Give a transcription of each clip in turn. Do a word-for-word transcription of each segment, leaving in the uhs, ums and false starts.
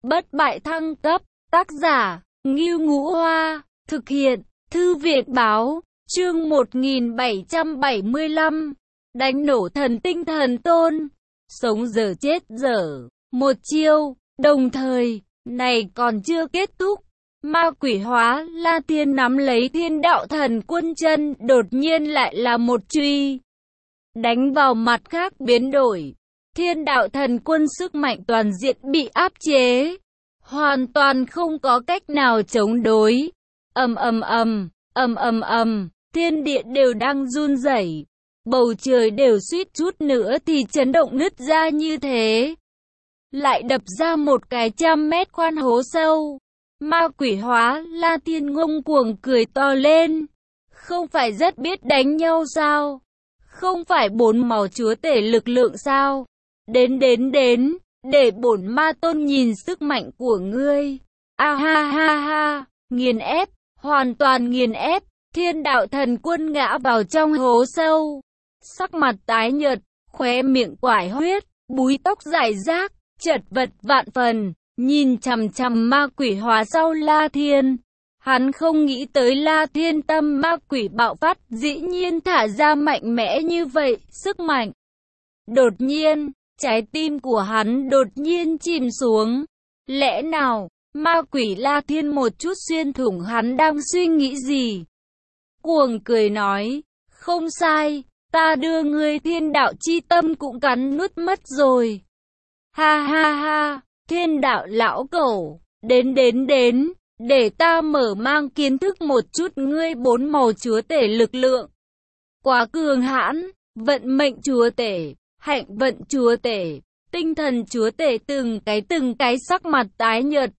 bất bại thăng cấp, tác giả, Ngưu Ngũ Hoa, thực hiện, Thư viện Báo, chương một nghìn bảy trăm bảy mươi lăm, đánh nổ thần tinh thần tôn, sống dở chết dở, một chiêu, đồng thời, này còn chưa kết thúc. Ma quỷ hóa, La Thiên nắm lấy thiên đạo thần quân chân, đột nhiên lại là một truy. Đánh vào mặt khác biến đổi. Thiên đạo thần quân sức mạnh toàn diện bị áp chế. Hoàn toàn không có cách nào chống đối. Ầm ầm ầm, ầm ầm ầm, thiên địa đều đang run rẩy. Bầu trời đều suýt chút nữa thì chấn động nứt ra như thế. Lại đập ra một cái trăm mét khoan hố sâu. Ma quỷ hóa, La Thiên ngông cuồng cười to lên. Không phải rất biết đánh nhau sao? Không phải bốn màu chúa tể lực lượng sao? Đến đến đến, để bổn ma tôn nhìn sức mạnh của ngươi. A ha ha ha, nghiền ép, hoàn toàn nghiền ép. Thiên đạo thần quân ngã vào trong hố sâu. Sắc mặt tái nhợt, khóe miệng quải huyết, búi tóc rải rác, chật vật vạn phần. Nhìn chằm chằm ma quỷ hóa sau La Thiên. Hắn không nghĩ tới La Thiên tâm ma quỷ bạo phát dĩ nhiên thả ra mạnh mẽ như vậy, sức mạnh. Đột nhiên, trái tim của hắn đột nhiên chìm xuống. Lẽ nào, ma quỷ La Thiên một chút xuyên thủng hắn đang suy nghĩ gì? Cuồng cười nói, không sai, ta đưa ngươi thiên đạo chi tâm cũng cắn nuốt mất rồi. Ha ha ha. Thiên đạo lão cẩu, đến đến đến, để ta mở mang kiến thức một chút ngươi bốn màu chúa tể lực lượng. Quá cường hãn, vận mệnh chúa tể, hạnh vận chúa tể, tinh thần chúa tể từng cái từng cái sắc mặt tái nhợt.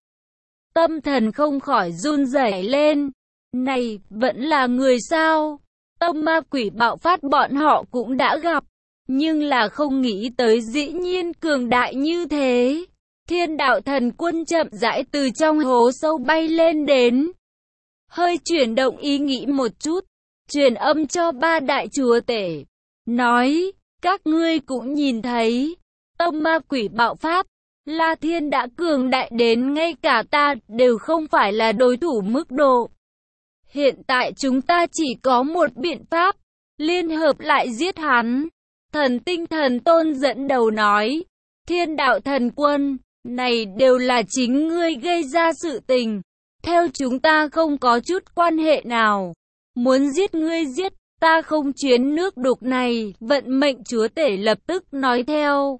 Tâm thần không khỏi run rẩy lên. Này, vẫn là người sao? Tâm ma quỷ bạo phát bọn họ cũng đã gặp, nhưng là không nghĩ tới dĩ nhiên cường đại như thế. Thiên đạo thần quân chậm rãi từ trong hố sâu bay lên đến. Hơi chuyển động ý nghĩ một chút, truyền âm cho ba đại chúa tể. Nói, các ngươi cũng nhìn thấy, tâm ma quỷ bạo pháp, La Thiên đã cường đại đến ngay cả ta đều không phải là đối thủ mức độ. Hiện tại chúng ta chỉ có một biện pháp, liên hợp lại giết hắn. Thần tinh thần tôn dẫn đầu nói, thiên đạo thần quân. Này đều là chính ngươi gây ra sự tình. Theo chúng ta không có chút quan hệ nào. Muốn giết ngươi giết, ta không chuyến nước đục này. Vận mệnh chúa tể lập tức nói theo.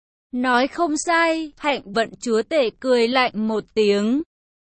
Nói không sai, hạnh vận chúa tể cười lạnh một tiếng.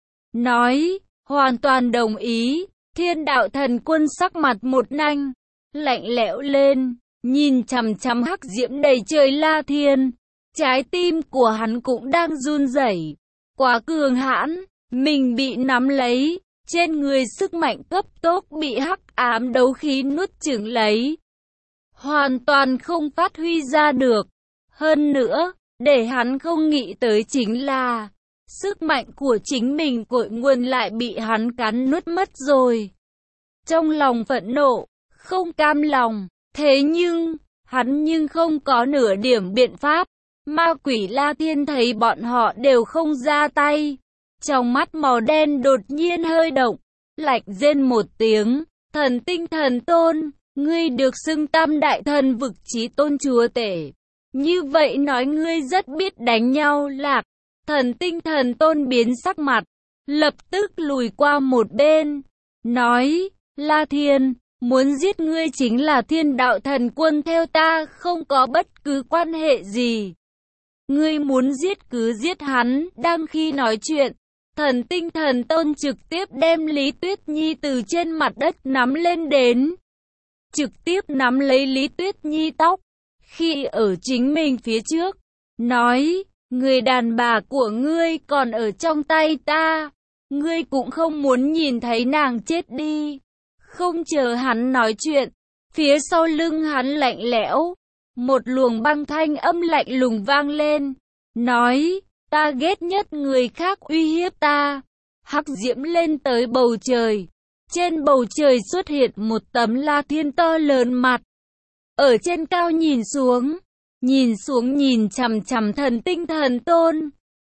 Nói, hoàn toàn đồng ý. Thiên đạo thần quân sắc mặt một nanh, lạnh lẽo lên, nhìn chằm chằm hắc diễm đầy trời La Thiên. Trái tim của hắn cũng đang run rẩy. Quá cường hãn, mình bị nắm lấy, trên người sức mạnh cấp tốc bị hắc ám đấu khí nuốt chửng lấy. Hoàn toàn không phát huy ra được. Hơn nữa, để hắn không nghĩ tới chính là, sức mạnh của chính mình cội nguồn lại bị hắn cắn nuốt mất rồi. Trong lòng phẫn nộ, không cam lòng, thế nhưng, hắn nhưng không có nửa điểm biện pháp. Ma quỷ La Thiên thấy bọn họ đều không ra tay. Trong mắt màu đen đột nhiên hơi động. Lạnh rên một tiếng. Thần tinh thần tôn. Ngươi được xưng tam đại thần vực chí tôn chúa tể. Như vậy nói ngươi rất biết đánh nhau lạc. Thần tinh thần tôn biến sắc mặt. Lập tức lùi qua một bên. Nói. La Thiên. Muốn giết ngươi chính là thiên đạo thần quân theo ta không có bất cứ quan hệ gì. Ngươi muốn giết cứ giết hắn. Đang khi nói chuyện, thần tinh thần tôn trực tiếp đem Lý Tuyết Nhi từ trên mặt đất nắm lên đến. Trực tiếp nắm lấy Lý Tuyết Nhi tóc, khi ở chính mình phía trước. Nói, người đàn bà của ngươi còn ở trong tay ta. Ngươi cũng không muốn nhìn thấy nàng chết đi. Không chờ hắn nói chuyện, phía sau lưng hắn lạnh lẽo. Một luồng băng thanh âm lạnh lùng vang lên. Nói, ta ghét nhất người khác uy hiếp ta. Hắc diễm lên tới bầu trời. Trên bầu trời xuất hiện một tấm La Thiên to lớn mặt. Ở trên cao nhìn xuống. Nhìn xuống nhìn chằm chằm thần tinh thần tôn.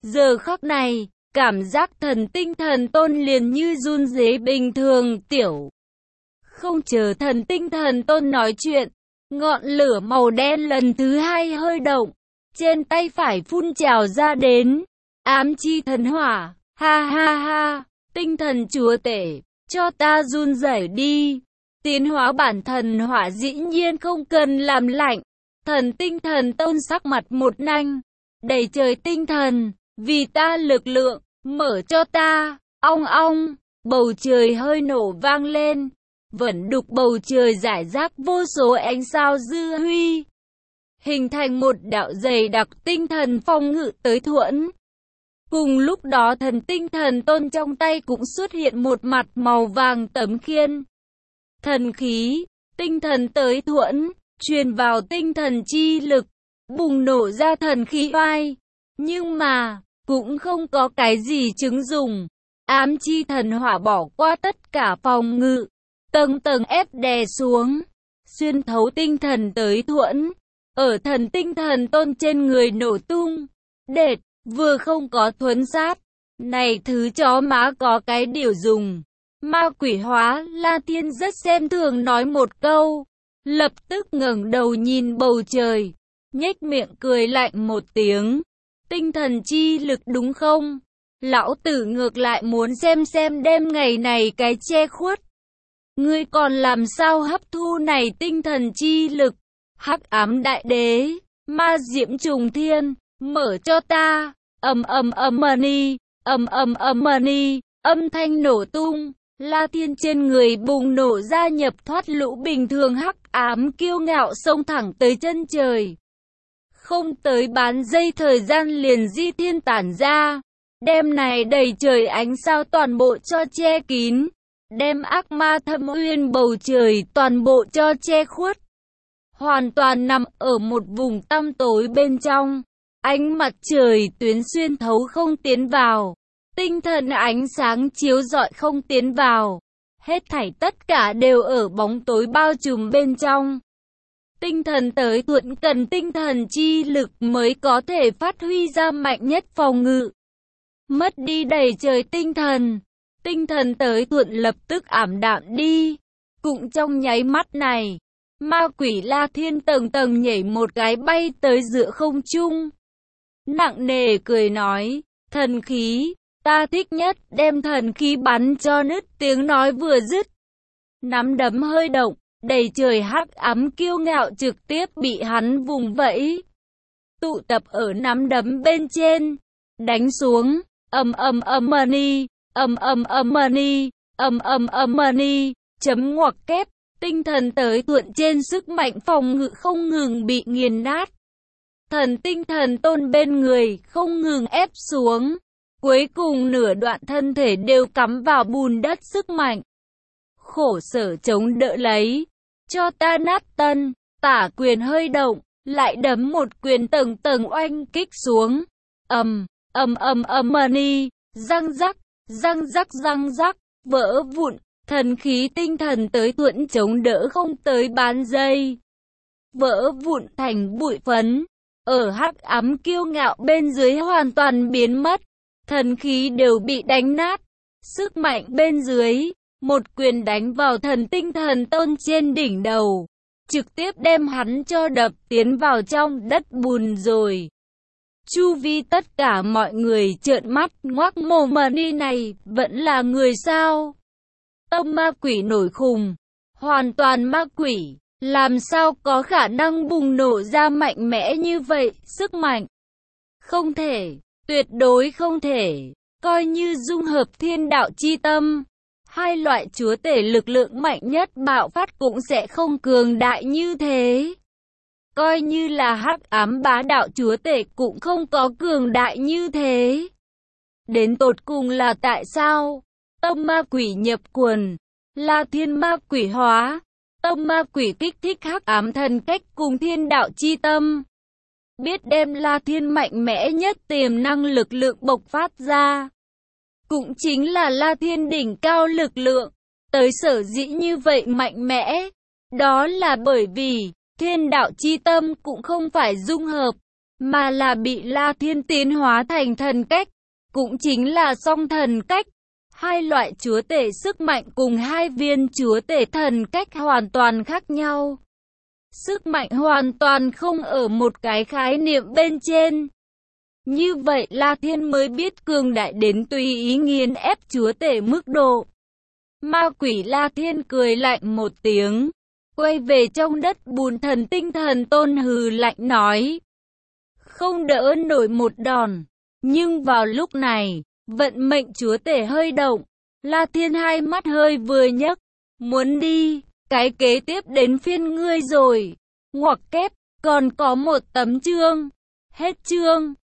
Giờ khắc này, cảm giác thần tinh thần tôn liền như run rế bình thường. Tiểu không chờ thần tinh thần tôn nói chuyện, ngọn lửa màu đen lần thứ hai hơi động, trên tay phải phun trào ra đến, ám chi thần hỏa, ha ha ha, tinh thần chúa tể, cho ta run rẩy đi, tiến hóa bản thần hỏa dĩ nhiên không cần làm lạnh, thần tinh thần tôn sắc mặt một nanh, đầy trời tinh thần, vì ta lực lượng, mở cho ta, ong ong, bầu trời hơi nổ vang lên. Vẫn đục bầu trời rải rác vô số ánh sao dư huy, hình thành một đạo dày đặc tinh thần phong ngự tới thuẫn. Cùng lúc đó thần tinh thần tôn trong tay cũng xuất hiện một mặt màu vàng tấm khiên. Thần khí, tinh thần tới thuẫn, truyền vào tinh thần chi lực, bùng nổ ra thần khí oai. Nhưng mà, cũng không có cái gì chứng dùng. Ám chi thần hỏa bỏ qua tất cả phòng ngự. Tầng tầng ép đè xuống, xuyên thấu tinh thần tới thuẫn, ở thần tinh thần tôn trên người nổ tung, đệt, vừa không có thuẫn sát, này thứ chó má có cái điều dùng. Ma quỷ hóa, La Thiên rất xem thường nói một câu, lập tức ngẩng đầu nhìn bầu trời, nhếch miệng cười lạnh một tiếng, tinh thần chi lực đúng không? Lão tử ngược lại muốn xem xem đêm ngày này cái che khuất. Ngươi còn làm sao hấp thu này tinh thần chi lực? Hắc ám đại đế, ma diễm trùng thiên, mở cho ta. Ầm ầm ầm mani, ầm ầm ầm mani, âm thanh nổ tung, La Thiên trên người bùng nổ ra nhập thoát lũ bình thường hắc ám kiêu ngạo xông thẳng tới chân trời. Không tới bán giây thời gian liền di thiên tản ra, đêm này đầy trời ánh sao toàn bộ cho che kín. Đem ác ma thâm uyên bầu trời toàn bộ cho che khuất. Hoàn toàn nằm ở một vùng tăm tối bên trong. Ánh mặt trời tuyến xuyên thấu không tiến vào. Tinh thần ánh sáng chiếu rọi không tiến vào. Hết thảy tất cả đều ở bóng tối bao trùm bên trong. Tinh thần tới thuận cần tinh thần chi lực mới có thể phát huy ra mạnh nhất phòng ngự. Mất đi đầy trời tinh thần. Tinh thần tới thuận lập tức ảm đạm đi. Cũng trong nháy mắt này, ma quỷ La Thiên tầng tầng nhảy một cái bay tới giữa không trung. Nặng nề cười nói, thần khí, ta thích nhất, đem thần khí bắn cho nứt. Tiếng nói vừa dứt, nắm đấm hơi động, đầy trời hắc ám kiêu ngạo trực tiếp bị hắn vùng vẫy. Tụ tập ở nắm đấm bên trên, đánh xuống, ầm ầm ầm mani. Ầm ầm ầm mani, ầm ầm ầm mani, chấm ngoặc kép, tinh thần tới thuận trên sức mạnh phòng ngự không ngừng bị nghiền nát. Thần tinh thần tôn bên người không ngừng ép xuống, cuối cùng nửa đoạn thân thể đều cắm vào bùn đất sức mạnh. Khổ sở chống đỡ lấy, cho ta nát tân, tả quyền hơi động, lại đấm một quyền tầng tầng oanh kích xuống. Ầm, ầm ầm ầm mani, răng rắc. Răng rắc răng rắc, vỡ vụn, thần khí tinh thần tới thuận chống đỡ không tới bán giây. Vỡ vụn thành bụi phấn, ở hắc ám kiêu ngạo bên dưới hoàn toàn biến mất, thần khí đều bị đánh nát. Sức mạnh bên dưới, một quyền đánh vào thần tinh thần tôn trên đỉnh đầu, trực tiếp đem hắn cho đập tiến vào trong đất bùn rồi. Chu vi tất cả mọi người trợn mắt ngoác mồm, mani này vẫn là người sao? Tâm ma quỷ nổi khùng, hoàn toàn ma quỷ, làm sao có khả năng bùng nổ ra mạnh mẽ như vậy, sức mạnh? Không thể, tuyệt đối không thể, coi như dung hợp thiên đạo chi tâm, hai loại chúa tể lực lượng mạnh nhất bạo phát cũng sẽ không cường đại như thế. Coi như là hắc ám bá đạo chúa tể cũng không có cường đại như thế. Đến tột cùng là tại sao? Tâm ma quỷ nhập quần, La Thiên ma quỷ hóa, tâm ma quỷ kích thích hắc ám thần cách cùng thiên đạo chi tâm. Biết đem La Thiên mạnh mẽ nhất tiềm năng lực lượng bộc phát ra. Cũng chính là La Thiên đỉnh cao lực lượng, tới sở dĩ như vậy mạnh mẽ. Đó là bởi vì thiên đạo chi tâm cũng không phải dung hợp, mà là bị La Thiên tiến hóa thành thần cách, cũng chính là song thần cách. Hai loại chúa tể sức mạnh cùng hai viên chúa tể thần cách hoàn toàn khác nhau. Sức mạnh hoàn toàn không ở một cái khái niệm bên trên. Như vậy La Thiên mới biết cường đại đến tùy ý nghiền ép chúa tể mức độ. Ma quỷ La Thiên cười lạnh một tiếng, quay về trong đất bùn. Thần tinh thần tôn hừ lạnh nói, không đỡ nổi một đòn. Nhưng vào lúc này, vận mệnh chúa tể hơi động, La Thiên hai mắt hơi vừa nhấc, muốn đi, cái kế tiếp đến phiên ngươi rồi. Ngoặc kép, còn có một tấm chương. Hết chương.